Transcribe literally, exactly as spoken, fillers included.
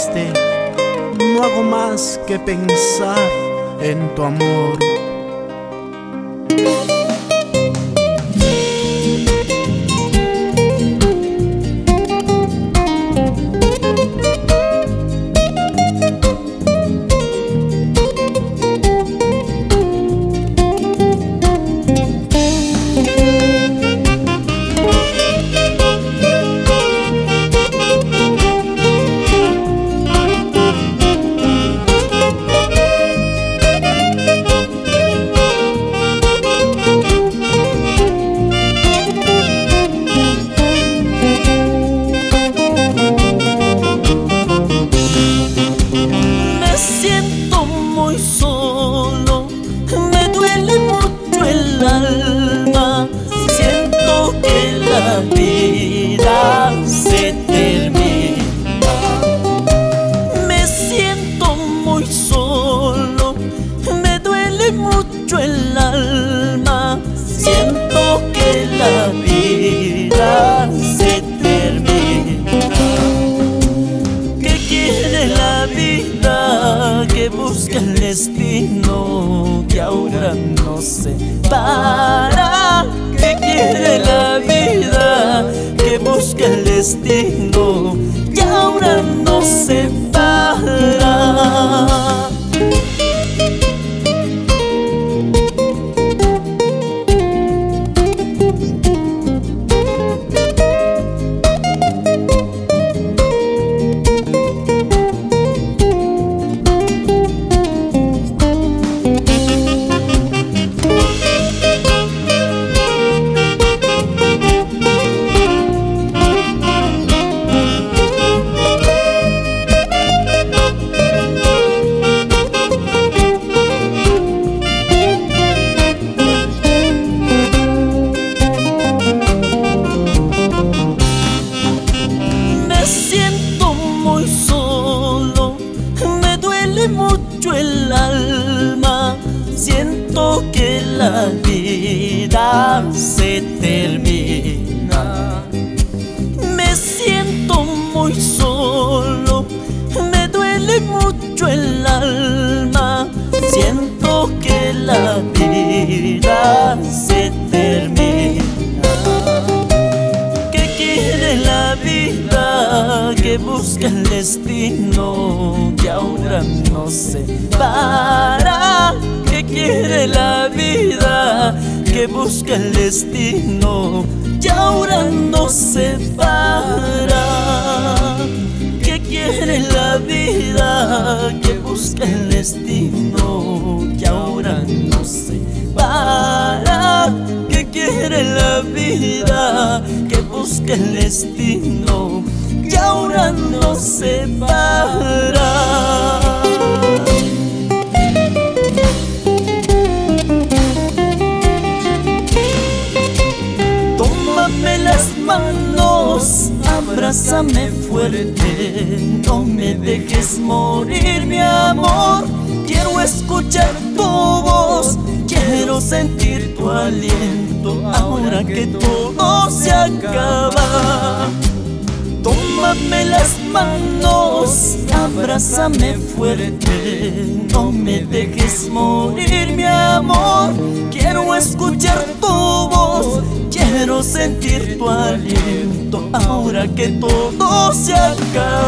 fuiste, no hago más que pensar en tu amor. Siento que la vida se termina. Me siento muy solo, me duele mucho el alma. Siento que la vida se termina. ¿Qué quiere la vida? Que busca el destino que ahora no se para. ¿Qué quiere la vida? Que busca el destino que ahora no se para. Mucho el alma, siento que la vida se termina. Me siento muy solo, me duele mucho el alma, siento que la vida se termina. ¿Qué quiere la vida? Que busca el destino que ahora no se para. ¿Qué quiere la vida? Que busca el destino que ahora no se para. ¿Qué quiere la vida? Que busca el destino que ahora no se para. ¿Qué quiere la vida? Que busca el destino que ahora no se para. Tómame las manos, abrázame fuerte, no me dejes morir, mi amor. Quiero escuchar tu voz, quiero sentir tu aliento, ahora que todo se acaba. Tómame las manos, abrázame fuerte, no me dejes morir, mi amor. Quiero escuchar tu voz, quiero sentir tu aliento, ahora que todo se acaba.